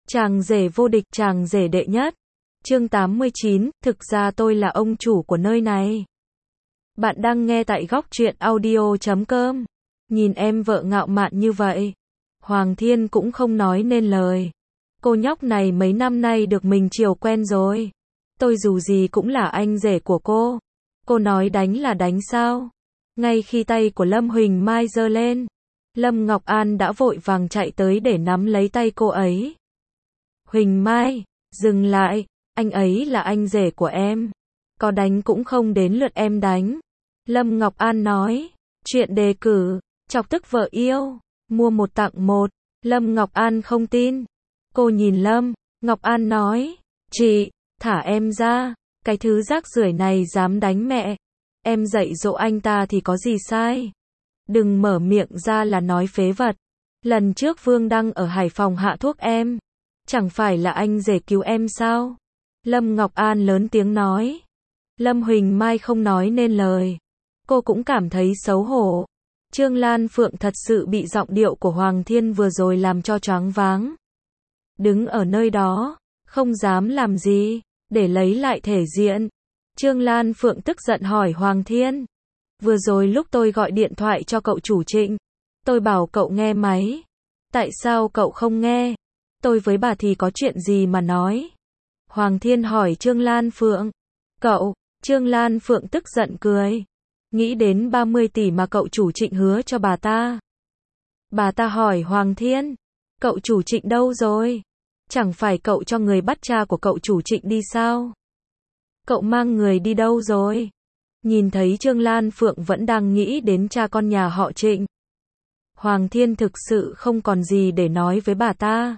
Chàng rể vô địch, chàng rể đệ nhất. Chương 89, thực ra tôi là ông chủ của nơi này. Bạn đang nghe tại góc truyện audio.com. Nhìn em vợ ngạo mạn như vậy, Hoàng Thiên cũng không nói nên lời. Cô nhóc này mấy năm nay được mình chiều quen rồi. Tôi dù gì cũng là anh rể của cô. Cô nói đánh là đánh sao? Ngay khi tay của Lâm Huỳnh Mai giơ lên, Lâm Ngọc An đã vội vàng chạy tới để nắm lấy tay cô ấy. Huỳnh Mai, dừng lại, anh ấy là anh rể của em. Có đánh cũng không đến lượt em đánh. Lâm Ngọc An nói, chuyện đề cử, chọc tức vợ yêu, mua một tặng một. Lâm Ngọc An không tin. Cô nhìn Lâm Ngọc An nói, chị, thả em ra, cái thứ rác rưởi này dám đánh mẹ. Em dạy dỗ anh ta thì có gì sai. Đừng mở miệng ra là nói phế vật. Lần trước Vương Đăng ở Hải Phòng hạ thuốc em. Chẳng phải là anh rể cứu em sao? Lâm Ngọc An lớn tiếng nói. Lâm Huỳnh Mai không nói nên lời. Cô cũng cảm thấy xấu hổ. Trương Lan Phượng thật sự bị giọng điệu của Hoàng Thiên vừa rồi làm cho choáng váng. Đứng ở nơi đó, không dám làm gì, để lấy lại thể diện. Trương Lan Phượng tức giận hỏi Hoàng Thiên. Vừa rồi lúc tôi gọi điện thoại cho cậu chủ Trịnh, tôi bảo cậu nghe máy. Tại sao cậu không nghe? Tôi với bà thì có chuyện gì mà nói? Hoàng Thiên hỏi Trương Lan Phượng. Cậu, Trương Lan Phượng tức giận cười. Nghĩ đến 30 tỷ mà cậu chủ Trịnh hứa cho bà ta. Bà ta hỏi Hoàng Thiên. Cậu chủ Trịnh đâu rồi? Chẳng phải cậu cho người bắt cha của cậu chủ Trịnh đi sao? Cậu mang người đi đâu rồi? Nhìn thấy Trương Lan Phượng vẫn đang nghĩ đến cha con nhà họ Trịnh. Hoàng Thiên thực sự không còn gì để nói với bà ta.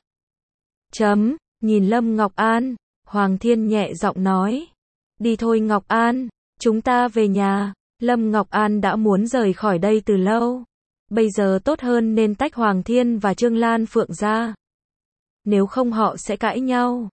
Nhìn Lâm Ngọc An, Hoàng Thiên nhẹ giọng nói. Đi thôi Ngọc An, chúng ta về nhà. Lâm Ngọc An đã muốn rời khỏi đây từ lâu. Bây giờ tốt hơn nên tách Hoàng Thiên và Trương Lan Phượng ra. Nếu không họ sẽ cãi nhau.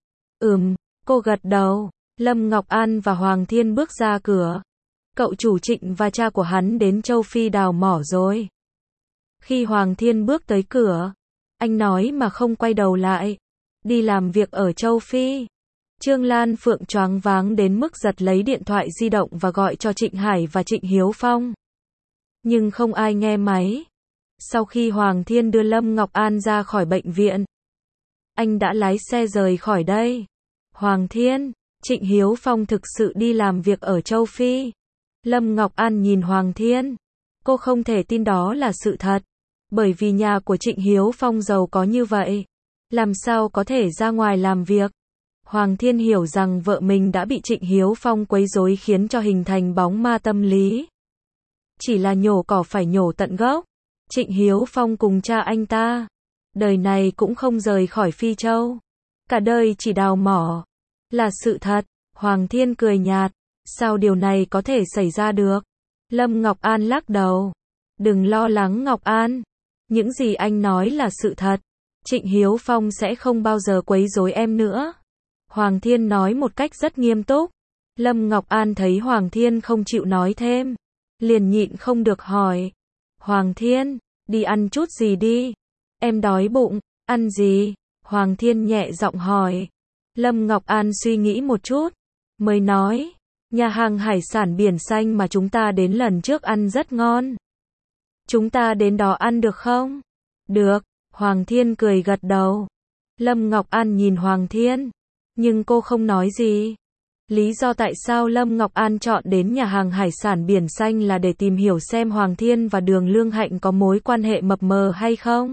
Cô gật đầu. Lâm Ngọc An và Hoàng Thiên bước ra cửa. Cậu chủ Trịnh và cha của hắn đến châu Phi đào mỏ rồi. Khi Hoàng Thiên bước tới cửa, anh nói mà không quay đầu lại. Đi làm việc ở châu Phi. Trương Lan Phượng choáng váng đến mức giật lấy điện thoại di động và gọi cho Trịnh Hải và Trịnh Hiếu Phong. Nhưng không ai nghe máy. Sau khi Hoàng Thiên đưa Lâm Ngọc An ra khỏi bệnh viện, anh đã lái xe rời khỏi đây. Hoàng Thiên, Trịnh Hiếu Phong thực sự đi làm việc ở châu Phi. Lâm Ngọc An nhìn Hoàng Thiên. Cô không thể tin đó là sự thật. Bởi vì nhà của Trịnh Hiếu Phong giàu có như vậy, làm sao có thể ra ngoài làm việc. Hoàng Thiên hiểu rằng vợ mình đã bị Trịnh Hiếu Phong quấy rối khiến cho hình thành bóng ma tâm lý. Chỉ là nhổ cỏ phải nhổ tận gốc. Trịnh Hiếu Phong cùng cha anh ta, đời này cũng không rời khỏi Phi Châu. Cả đời chỉ đào mỏ. Là sự thật. Hoàng Thiên cười nhạt. Sao điều này có thể xảy ra được? Lâm Ngọc An lắc đầu. Đừng lo lắng Ngọc An. Những gì anh nói là sự thật. Trịnh Hiếu Phong sẽ không bao giờ quấy rối em nữa. Hoàng Thiên nói một cách rất nghiêm túc. Lâm Ngọc An thấy Hoàng Thiên không chịu nói thêm, liền nhịn không được hỏi. Hoàng Thiên, đi ăn chút gì đi. Em đói bụng. Ăn gì? Hoàng Thiên nhẹ giọng hỏi. Lâm Ngọc An suy nghĩ một chút, mới nói. Nhà hàng hải sản biển xanh mà chúng ta đến lần trước ăn rất ngon. Chúng ta đến đó ăn được không? Được. Hoàng Thiên cười gật đầu. Lâm Ngọc An nhìn Hoàng Thiên, nhưng cô không nói gì. Lý do tại sao Lâm Ngọc An chọn đến nhà hàng hải sản biển xanh là để tìm hiểu xem Hoàng Thiên và Đường Lương Hạnh có mối quan hệ mập mờ hay không.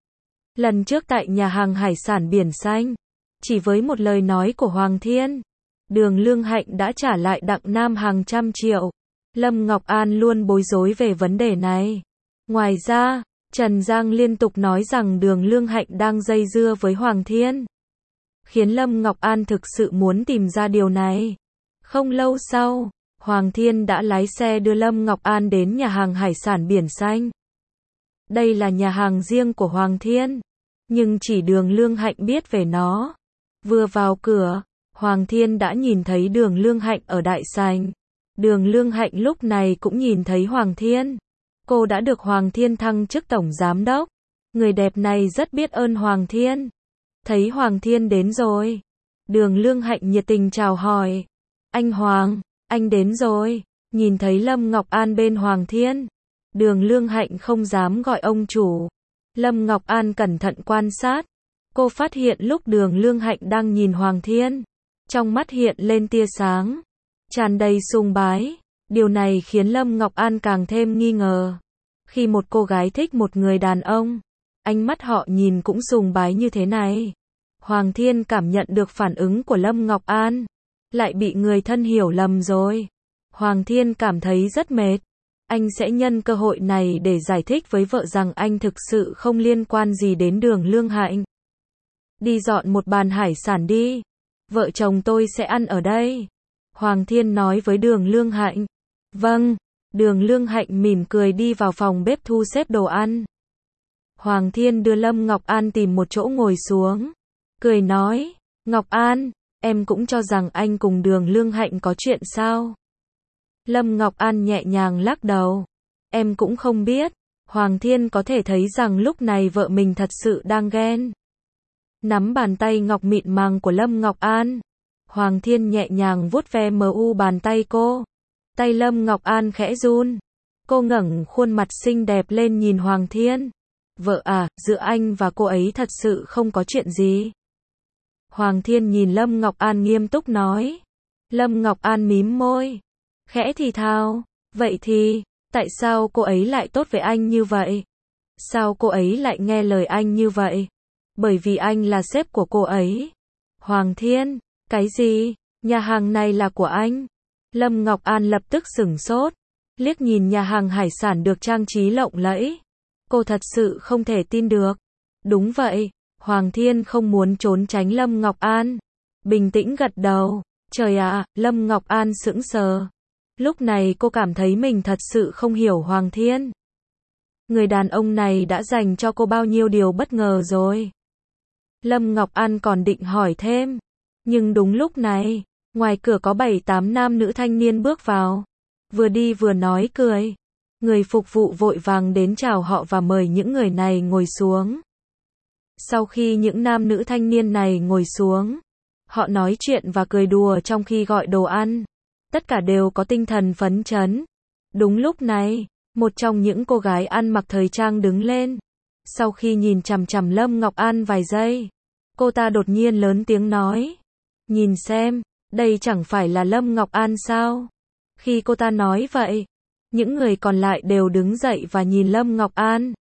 Lần trước tại nhà hàng hải sản biển xanh, chỉ với một lời nói của Hoàng Thiên, Đường Lương Hạnh đã trả lại Đặng Nam hàng trăm triệu. Lâm Ngọc An luôn bối rối về vấn đề này. Ngoài ra, Trần Giang liên tục nói rằng Đường Lương Hạnh đang dây dưa với Hoàng Thiên, khiến Lâm Ngọc An thực sự muốn tìm ra điều này. Không lâu sau, Hoàng Thiên đã lái xe đưa Lâm Ngọc An đến nhà hàng hải sản biển xanh. Đây là nhà hàng riêng của Hoàng Thiên, nhưng chỉ Đường Lương Hạnh biết về nó. Vừa vào cửa, Hoàng Thiên đã nhìn thấy Đường Lương Hạnh ở đại sảnh. Đường Lương Hạnh lúc này cũng nhìn thấy Hoàng Thiên. Cô đã được Hoàng Thiên thăng chức tổng giám đốc. Người đẹp này rất biết ơn Hoàng Thiên. thấy Hoàng Thiên đến rồi. Đường Lương Hạnh nhiệt tình chào hỏi. Anh Hoàng, anh đến rồi. Nhìn thấy Lâm Ngọc An bên Hoàng Thiên, Đường Lương Hạnh không dám gọi ông chủ. Lâm Ngọc An cẩn thận quan sát. Cô phát hiện lúc Đường Lương Hạnh đang nhìn Hoàng Thiên, trong mắt hiện lên tia sáng, tràn đầy sùng bái. Điều này khiến Lâm Ngọc An càng thêm nghi ngờ. Khi một cô gái thích một người đàn ông, ánh mắt họ nhìn cũng sùng bái như thế này. Hoàng Thiên cảm nhận được phản ứng của Lâm Ngọc An, lại bị người thân hiểu lầm rồi. Hoàng Thiên cảm thấy rất mệt. Anh sẽ nhân cơ hội này để giải thích với vợ rằng anh thực sự không liên quan gì đến Đường Lương Hạnh. Đi dọn một bàn hải sản đi. Vợ chồng tôi sẽ ăn ở đây. Hoàng Thiên nói với Đường Lương Hạnh. Vâng. Đường Lương Hạnh mỉm cười đi vào phòng bếp thu xếp đồ ăn. Hoàng Thiên đưa Lâm Ngọc An tìm một chỗ ngồi xuống. Cười nói, Ngọc An, em cũng cho rằng anh cùng Đường Lương Hạnh có chuyện sao? Lâm Ngọc An nhẹ nhàng lắc đầu. Em cũng không biết. Hoàng Thiên có thể thấy rằng lúc này vợ mình thật sự đang ghen. Nắm bàn tay ngọc mịn màng của Lâm Ngọc An. Hoàng Thiên nhẹ nhàng vuốt ve bàn tay cô. Tay Lâm Ngọc An khẽ run. Cô ngẩng khuôn mặt xinh đẹp lên nhìn Hoàng Thiên. Vợ à, giữa anh và cô ấy thật sự không có chuyện gì. Hoàng Thiên nhìn Lâm Ngọc An nghiêm túc nói. Lâm Ngọc An mím môi, khẽ thì thào, vậy thì, tại sao cô ấy lại tốt với anh như vậy? Sao cô ấy lại nghe lời anh như vậy? Bởi vì anh là sếp của cô ấy. Hoàng Thiên, cái gì? Nhà hàng này là của anh? Lâm Ngọc An lập tức sửng sốt, liếc nhìn nhà hàng hải sản được trang trí lộng lẫy. Cô thật sự không thể tin được. Đúng vậy, Hoàng Thiên không muốn trốn tránh Lâm Ngọc An. Bình tĩnh gật đầu. Trời ạ, Lâm Ngọc An sững sờ. Lúc này cô cảm thấy mình thật sự không hiểu Hoàng Thiên. Người đàn ông này đã dành cho cô bao nhiêu điều bất ngờ rồi. Lâm Ngọc An còn định hỏi thêm. Nhưng đúng lúc này, ngoài cửa có 7-8 nam nữ thanh niên bước vào. Vừa đi vừa nói cười. Người phục vụ vội vàng đến chào họ và mời những người này ngồi xuống. Sau khi những nam nữ thanh niên này ngồi xuống, họ nói chuyện và cười đùa trong khi gọi đồ ăn. Tất cả đều có tinh thần phấn chấn. Đúng lúc này, một trong những cô gái ăn mặc thời trang đứng lên. Sau khi nhìn chằm chằm Lâm Ngọc An vài giây, cô ta đột nhiên lớn tiếng nói. Nhìn xem, đây chẳng phải là Lâm Ngọc An sao? Khi cô ta nói vậy, những người còn lại đều đứng dậy và nhìn Lâm Ngọc An.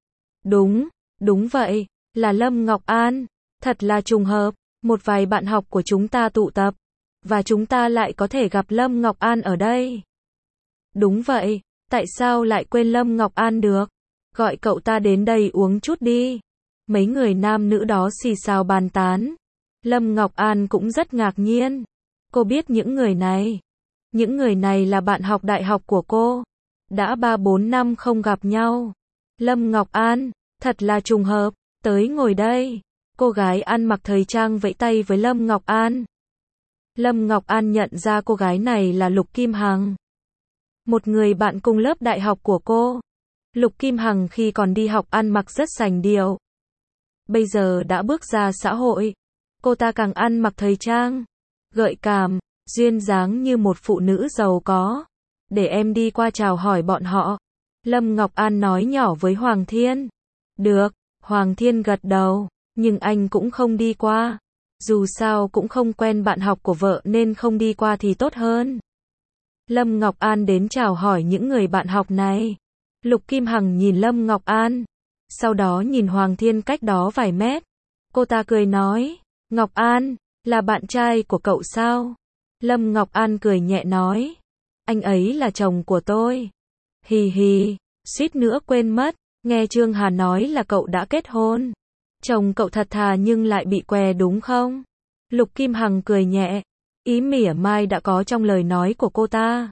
Đúng vậy, là Lâm Ngọc An. Thật là trùng hợp, một vài bạn học của chúng ta tụ tập, và chúng ta lại có thể gặp Lâm Ngọc An ở đây. Đúng vậy, tại sao lại quên Lâm Ngọc An được? Gọi cậu ta đến đây uống chút đi. Mấy người nam nữ đó xì xào bàn tán. Lâm Ngọc An cũng rất ngạc nhiên. Cô biết những người này. Những người này là bạn học đại học của cô. Đã 3-4 năm không gặp nhau. Lâm Ngọc An, thật là trùng hợp, tới ngồi đây. Cô gái ăn mặc thời trang vẫy tay với Lâm Ngọc An. Lâm Ngọc An nhận ra cô gái này là Lục Kim Hằng. Một người bạn cùng lớp đại học của cô. Lục Kim Hằng khi còn đi học ăn mặc rất sành điệu. Bây giờ đã bước ra xã hội. Cô ta càng ăn mặc thời trang, gợi cảm, duyên dáng như một phụ nữ giàu có. Để em đi qua chào hỏi bọn họ. Lâm Ngọc An nói nhỏ với Hoàng Thiên. Được, Hoàng Thiên gật đầu, nhưng anh cũng không đi qua. Dù sao cũng không quen bạn học của vợ nên không đi qua thì tốt hơn. Lâm Ngọc An đến chào hỏi những người bạn học này. Lục Kim Hằng nhìn Lâm Ngọc An, sau đó nhìn Hoàng Thiên cách đó vài mét. Cô ta cười nói, Ngọc An, là bạn trai của cậu sao? Lâm Ngọc An cười nhẹ nói, anh ấy là chồng của tôi. Hì hì, suýt nữa quên mất, nghe Trương Hà nói là cậu đã kết hôn. Chồng cậu thật thà nhưng lại bị què đúng không? Lục Kim Hằng cười nhẹ, ý mỉa mai đã có trong lời nói của cô ta.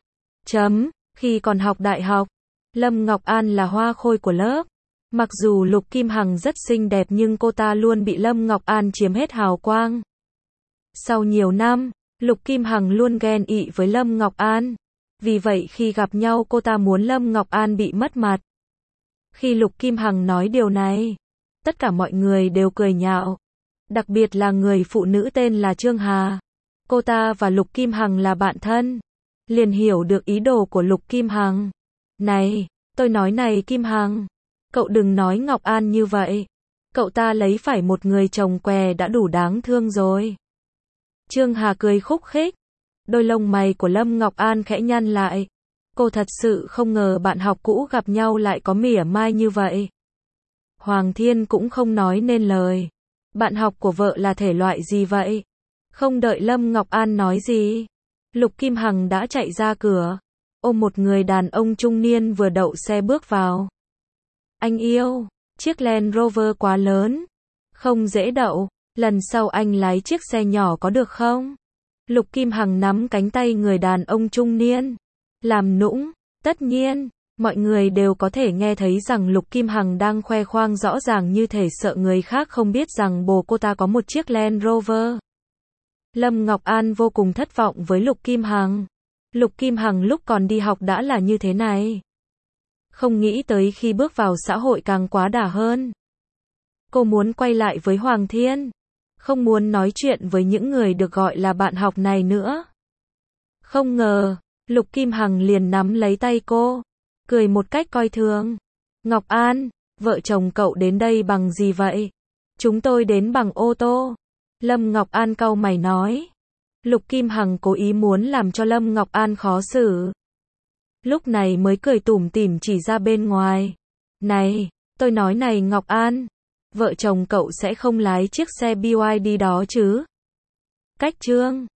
Khi còn học đại học, Lâm Ngọc An là hoa khôi của lớp. Mặc dù Lục Kim Hằng rất xinh đẹp nhưng cô ta luôn bị Lâm Ngọc An chiếm hết hào quang. Sau nhiều năm, Lục Kim Hằng luôn ghen ị với Lâm Ngọc An. Vì vậy khi gặp nhau cô ta muốn Lâm Ngọc An bị mất mặt. Khi Lục Kim Hằng nói điều này, tất cả mọi người đều cười nhạo. Đặc biệt là người phụ nữ tên là Trương Hà. Cô ta và Lục Kim Hằng là bạn thân. Liền hiểu được ý đồ của Lục Kim Hằng. Này, tôi nói này Kim Hằng, cậu đừng nói Ngọc An như vậy. Cậu ta lấy phải một người chồng què đã đủ đáng thương rồi. Trương Hà cười khúc khích. Đôi lông mày của Lâm Ngọc An khẽ nhăn lại. Cô thật sự không ngờ bạn học cũ gặp nhau lại có mỉa mai như vậy. Hoàng Thiên cũng không nói nên lời. Bạn học của vợ là thể loại gì vậy? Không đợi Lâm Ngọc An nói gì, Lục Kim Hằng đã chạy ra cửa, ôm một người đàn ông trung niên vừa đậu xe bước vào. Anh yêu, chiếc Land Rover quá lớn, không dễ đậu, lần sau anh lái chiếc xe nhỏ có được không? Lục Kim Hằng nắm cánh tay người đàn ông trung niên, làm nũng. Tất nhiên, mọi người đều có thể nghe thấy rằng Lục Kim Hằng đang khoe khoang rõ ràng như thể sợ người khác không biết rằng bồ cô ta có một chiếc Land Rover. Lâm Ngọc An vô cùng thất vọng với Lục Kim Hằng. Lục Kim Hằng lúc còn đi học đã là như thế này. Không nghĩ tới khi bước vào xã hội càng quá đà hơn. Cô muốn quay lại với Hoàng Thiên. Không muốn nói chuyện với những người được gọi là bạn học này nữa. Không ngờ, Lục Kim Hằng liền nắm lấy tay cô, cười một cách coi thường. Ngọc An, vợ chồng cậu đến đây bằng gì vậy? Chúng tôi đến bằng ô tô. Lâm Ngọc An cau mày nói. Lục Kim Hằng cố ý muốn làm cho Lâm Ngọc An khó xử. Lúc này mới cười tủm tỉm chỉ ra bên ngoài. Này, tôi nói này Ngọc An, vợ chồng cậu sẽ không lái chiếc xe BYD đó chứ? Cách Trương